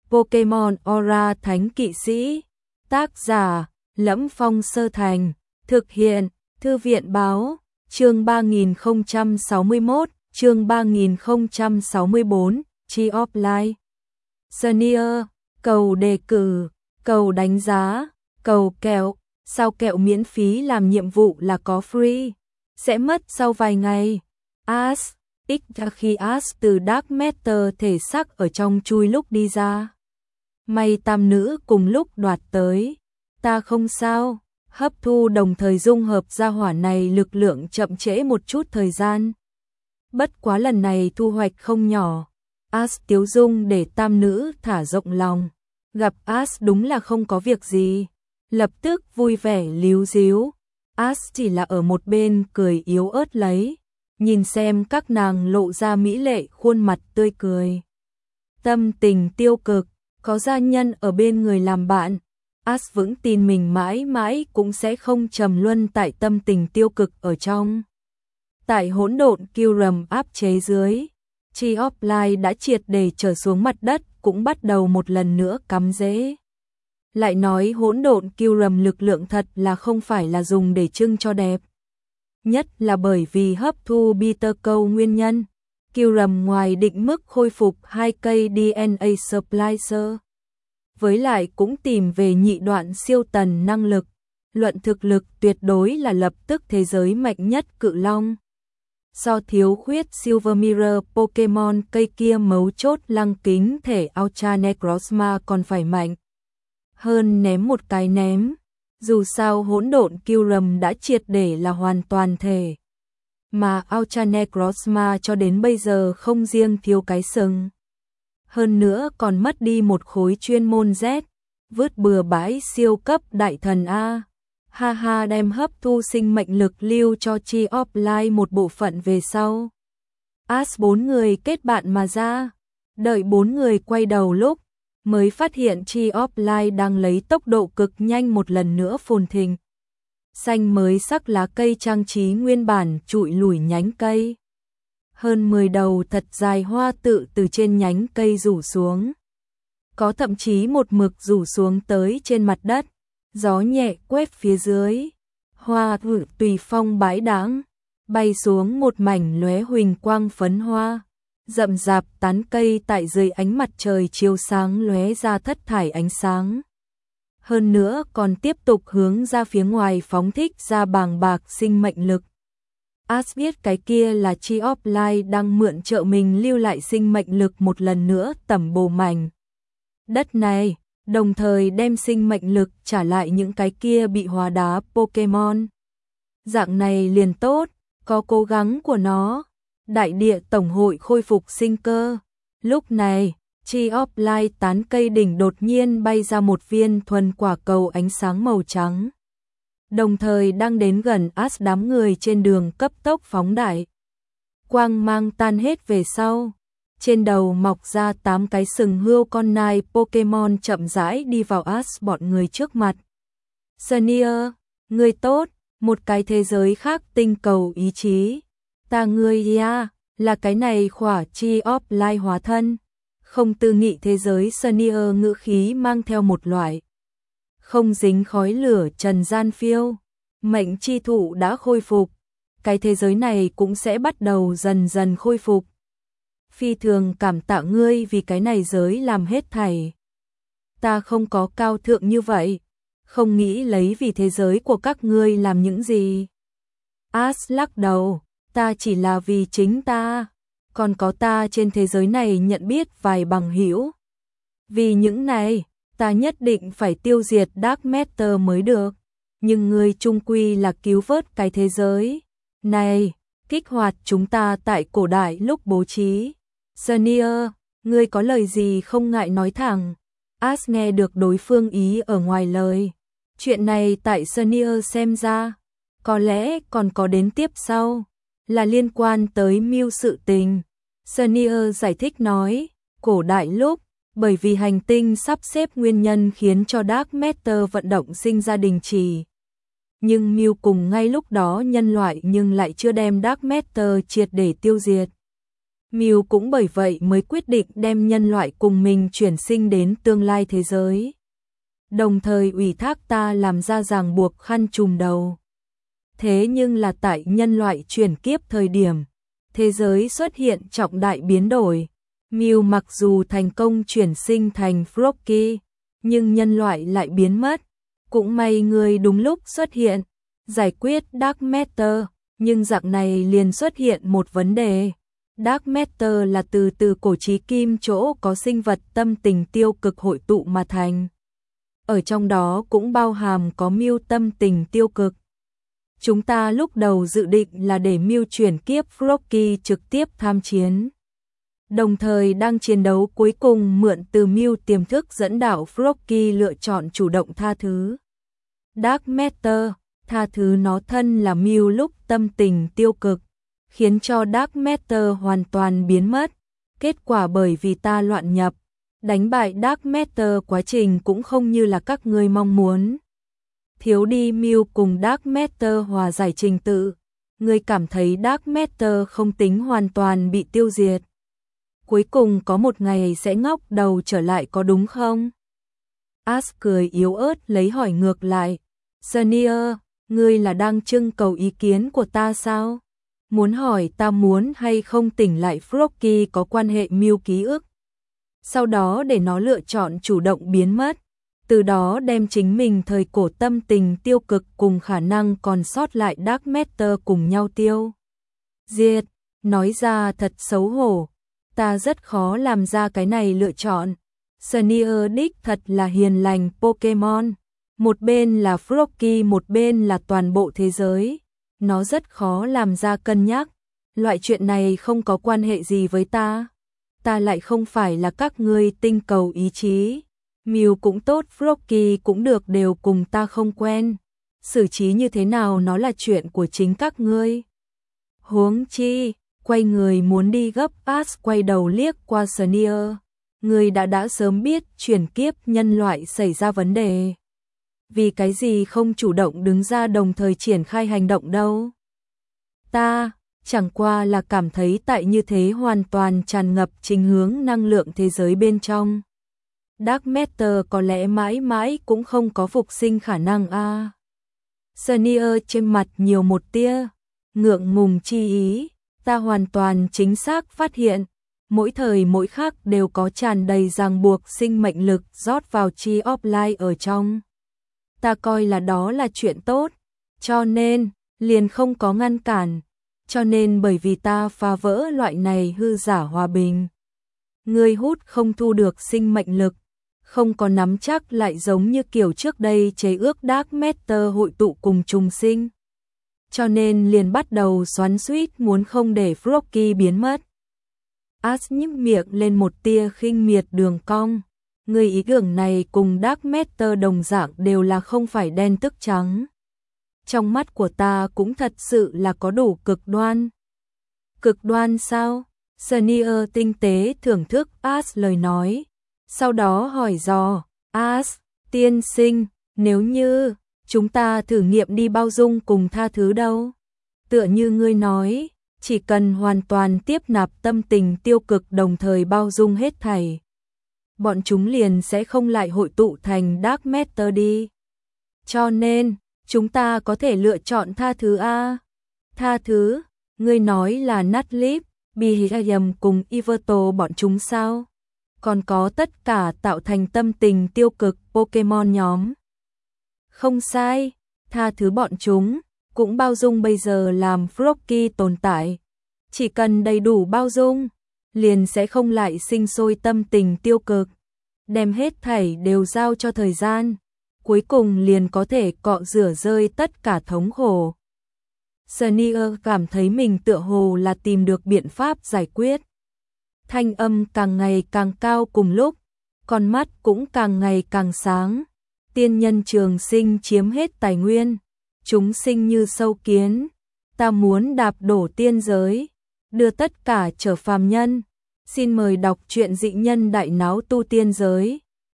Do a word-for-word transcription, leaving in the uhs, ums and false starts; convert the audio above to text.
Pokemon Aura Thánh Kỵ Sĩ. Tác giả: Lẫm Phong Sơ Thành. Thực hiện: Thư viện báo. Chương ba nghìn không trăm sáu mươi mốt, chương ba nghìn không trăm sáu mươi bốn, Tree of Life. Senior, cầu đề cử, cầu đánh giá, cầu kẹo. Sao kẹo miễn phí làm nhiệm vụ là có free? Sẽ mất sau vài ngày. Ash, ít khi Ash từ Dark Matter thể xác ở trong chui lúc đi ra. May tam nữ cùng lúc đoạt tới. Ta không sao, hấp thu đồng thời dung hợp ra hỏa này lực lượng chậm trễ một chút thời gian. Bất quá lần này thu hoạch không nhỏ. Ash tiếu dung để tam nữ thả rộng lòng. Gặp Ash đúng là không có việc gì. Lập tức vui vẻ líu díu. Ash chỉ là ở một bên cười yếu ớt lấy. Nhìn xem các nàng lộ ra mỹ lệ khuôn mặt tươi cười. Tâm tình tiêu cực, có gia nhân ở bên người làm bạn. Ash vững tin mình mãi mãi cũng sẽ không trầm luân tại tâm tình tiêu cực ở trong. Tại hỗn độn Kyurem áp chế dưới, Tree of Life đã triệt để trở xuống mặt đất, cũng bắt đầu một lần nữa cắm rễ. Lại nói hỗn độn Kyurem lực lượng thật là không phải là dùng để trưng cho đẹp. Nhất là bởi vì hấp thu bitter câu nguyên nhân. Kyurem ngoài định mức khôi phục hai cây đê en a splicer. Với lại cũng tìm về nhị đoạn siêu tần năng lực. Luận thực lực tuyệt đối là lập tức thế giới mạnh nhất cự long. Do thiếu khuyết Silver Mirror Pokemon cây kia mấu chốt lăng kính thể Ultra Necrozma còn phải mạnh hơn ném một cái ném. Dù sao hỗn độn Kyurem đã triệt để là hoàn toàn thể. Mà Ultra Necrozma cho đến bây giờ không riêng thiếu cái sừng. Hơn nữa còn mất đi một khối chuyên môn Z. Vứt bừa bãi siêu cấp đại thần A. Ha ha, đem hấp thu sinh mệnh lực lưu cho Tree of Life một bộ phận về sau. Ash bốn người kết bạn mà ra. Đợi bốn người quay đầu lúc mới phát hiện Tree of Life đang lấy tốc độ cực nhanh một lần nữa phồn thịnh. Xanh mới sắc lá cây trang trí nguyên bản trụi lủi nhánh cây. Hơn mười đầu thật dài hoa tự từ trên nhánh cây rủ xuống. Có thậm chí một mực rủ xuống tới trên mặt đất. Gió nhẹ quét phía dưới. Hoa thử tùy phong bãi đãng, bay xuống một mảnh lóe huỳnh quang phấn hoa. Rậm rạp tán cây tại dưới ánh mặt trời chiếu sáng lóe ra thất thải ánh sáng. Hơn nữa còn tiếp tục hướng ra phía ngoài phóng thích ra bàng bạc sinh mệnh lực. Ash biết cái kia là Tree of Life đang mượn trợ mình lưu lại sinh mệnh lực một lần nữa tẩm bổ mảnh đất này, đồng thời đem sinh mệnh lực trả lại những cái kia bị hóa đá Pokemon. Dạng này liền tốt, có cố gắng của nó. Đại địa tổng hội khôi phục sinh cơ. Lúc này, Tree of Life tán cây đỉnh đột nhiên bay ra một viên thuần quả cầu ánh sáng màu trắng. Đồng thời đang đến gần Ash đám người trên đường cấp tốc phóng đại. Quang mang tan hết về sau. Trên đầu mọc ra tám cái sừng hươu con nai Pokemon chậm rãi đi vào Ash bọn người trước mặt. Senior, người tốt, một cái thế giới khác tinh cầu ý chí. Ta ngươi ya, là cái này khỏa Tree of Life hóa thân. Không tư nghị thế giới Senior ngữ khí mang theo một loại. Không dính khói lửa trần gian phiêu. Mệnh chi thụ đã khôi phục. Cái thế giới này cũng sẽ bắt đầu dần dần khôi phục. Phi thường cảm tạ ngươi vì cái này giới làm hết thảy. Ta không có cao thượng như vậy. Không nghĩ lấy vì thế giới của các ngươi làm những gì. Ash lắc đầu. Ta chỉ là vì chính ta. Còn có ta trên thế giới này nhận biết vài bằng hữu. Vì những này, ta nhất định phải tiêu diệt Dark Matter mới được. Nhưng ngươi chung quy là cứu vớt cái thế giới này, kích hoạt chúng ta tại cổ đại lúc bố trí. Senior, ngươi có lời gì không ngại nói thẳng. Ash nghe được đối phương ý ở ngoài lời. Chuyện này tại Senior xem ra, có lẽ còn có đến tiếp sau, là liên quan tới mưu sự tình. Senior giải thích nói, cổ đại lúc, bởi vì hành tinh sắp xếp nguyên nhân khiến cho Dark Matter vận động sinh ra đình chỉ. Nhưng mưu cùng ngay lúc đó nhân loại nhưng lại chưa đem Dark Matter triệt để tiêu diệt. Mew cũng bởi vậy mới quyết định đem nhân loại cùng mình chuyển sinh đến tương lai thế giới. Đồng thời ủy thác ta làm ra ràng buộc khăn trùm đầu. Thế nhưng là tại nhân loại chuyển kiếp thời điểm, thế giới xuất hiện trọng đại biến đổi. Mew mặc dù thành công chuyển sinh thành Froakie, nhưng nhân loại lại biến mất. Cũng may người đúng lúc xuất hiện, giải quyết Dark Matter, nhưng dạng này liền xuất hiện một vấn đề. Dark Matter là từ từ cổ chí kim chỗ có sinh vật tâm tình tiêu cực hội tụ mà thành. Ở trong đó cũng bao hàm có Mew tâm tình tiêu cực. Chúng ta lúc đầu dự định là để Mew chuyển kiếp Froakie trực tiếp tham chiến. Đồng thời đang chiến đấu cuối cùng mượn từ Mew tiềm thức dẫn đạo Froakie lựa chọn chủ động tha thứ. Dark Matter, tha thứ nó thân là Mew lúc tâm tình tiêu cực, khiến cho Dark Matter hoàn toàn biến mất. Kết quả bởi vì ta loạn nhập, đánh bại Dark Matter quá trình cũng không như là các ngươi mong muốn. Thiếu đi Mew cùng Dark Matter hòa giải trình tự, ngươi cảm thấy Dark Matter không tính hoàn toàn bị tiêu diệt. Cuối cùng có một ngày sẽ ngóc đầu trở lại có đúng không? Ash cười yếu ớt lấy hỏi ngược lại. Senior, ngươi là đang trưng cầu ý kiến của ta sao? Muốn hỏi ta muốn hay không tỉnh lại Froakie có quan hệ Mew ký ức. Sau đó để nó lựa chọn chủ động biến mất. Từ đó đem chính mình thời cổ tâm tình tiêu cực cùng khả năng còn sót lại Dark Matter cùng nhau tiêu diệt. Nói ra thật xấu hổ. Ta rất khó làm ra cái này lựa chọn. Senior đích thật là hiền lành Pokemon. Một bên là Froakie, một bên là toàn bộ thế giới. Nó rất khó làm ra cân nhắc. Loại chuyện này không có quan hệ gì với ta. Ta lại không phải là các ngươi tinh cầu ý chí. Mew cũng tốt, Froakie cũng được, đều cùng ta không quen. Xử trí như thế nào nó là chuyện của chính các ngươi. Huống chi, quay người muốn đi gấp. Ash quay đầu liếc qua Senior. Ngươi đã đã sớm biết chuyển kiếp nhân loại xảy ra vấn đề. Vì cái gì không chủ động đứng ra đồng thời triển khai hành động đâu? Ta, chẳng qua là cảm thấy tại như thế hoàn toàn tràn ngập chính hướng năng lượng thế giới bên trong. Dark Matter có lẽ mãi mãi cũng không có phục sinh khả năng a. À. Senior trên mặt nhiều một tia ngượng ngùng chi ý. Ta hoàn toàn chính xác phát hiện, mỗi thời mỗi khắc đều có tràn đầy ràng buộc sinh mệnh lực rót vào chi offline ở trong. Ta coi là đó là chuyện tốt, cho nên liền không có ngăn cản, cho nên bởi vì ta phá vỡ loại này hư giả hòa bình. Ngươi hút không thu được sinh mệnh lực, không có nắm chắc lại giống như kiểu trước đây chế ước Dark Matter hội tụ cùng trùng sinh. Cho nên liền bắt đầu xoắn xuýt muốn không để Froakie biến mất. Ash nhếch miệng lên một tia khinh miệt đường cong. Người ý tưởng này cùng Dark Matter đồng dạng đều là không phải đen tức trắng. Trong mắt của ta cũng thật sự là có đủ cực đoan. Cực đoan sao? Senior tinh tế thưởng thức Ash lời nói. Sau đó hỏi dò, Ash, tiên sinh, nếu như chúng ta thử nghiệm đi bao dung cùng tha thứ đâu? Tựa như ngươi nói, chỉ cần hoàn toàn tiếp nạp tâm tình tiêu cực đồng thời bao dung hết thảy, bọn chúng liền sẽ không lại hội tụ thành Dark Matter đi. Cho nên, chúng ta có thể lựa chọn tha thứ a. Tha thứ, ngươi nói là Nuzlocke, Behavium cùng Yveltal bọn chúng sao? Còn có tất cả tạo thành tâm tình tiêu cực Pokemon nhóm. Không sai, tha thứ bọn chúng, cũng bao dung bây giờ làm Froakie tồn tại. Chỉ cần đầy đủ bao dung, liền sẽ không lại sinh sôi tâm tình tiêu cực. Đem hết thảy đều giao cho thời gian, cuối cùng liền có thể cọ rửa rơi tất cả thống khổ. Senior cảm thấy mình tựa hồ là tìm được biện pháp giải quyết. Thanh âm càng ngày càng cao cùng lúc, con mắt cũng càng ngày càng sáng. Tiên nhân trường sinh chiếm hết tài nguyên, chúng sinh như sâu kiến. Ta muốn đạp đổ tiên giới, đưa tất cả trở phàm nhân. Xin mời đọc truyện Dị Nhân Đại Náo Tu Tiên Giới.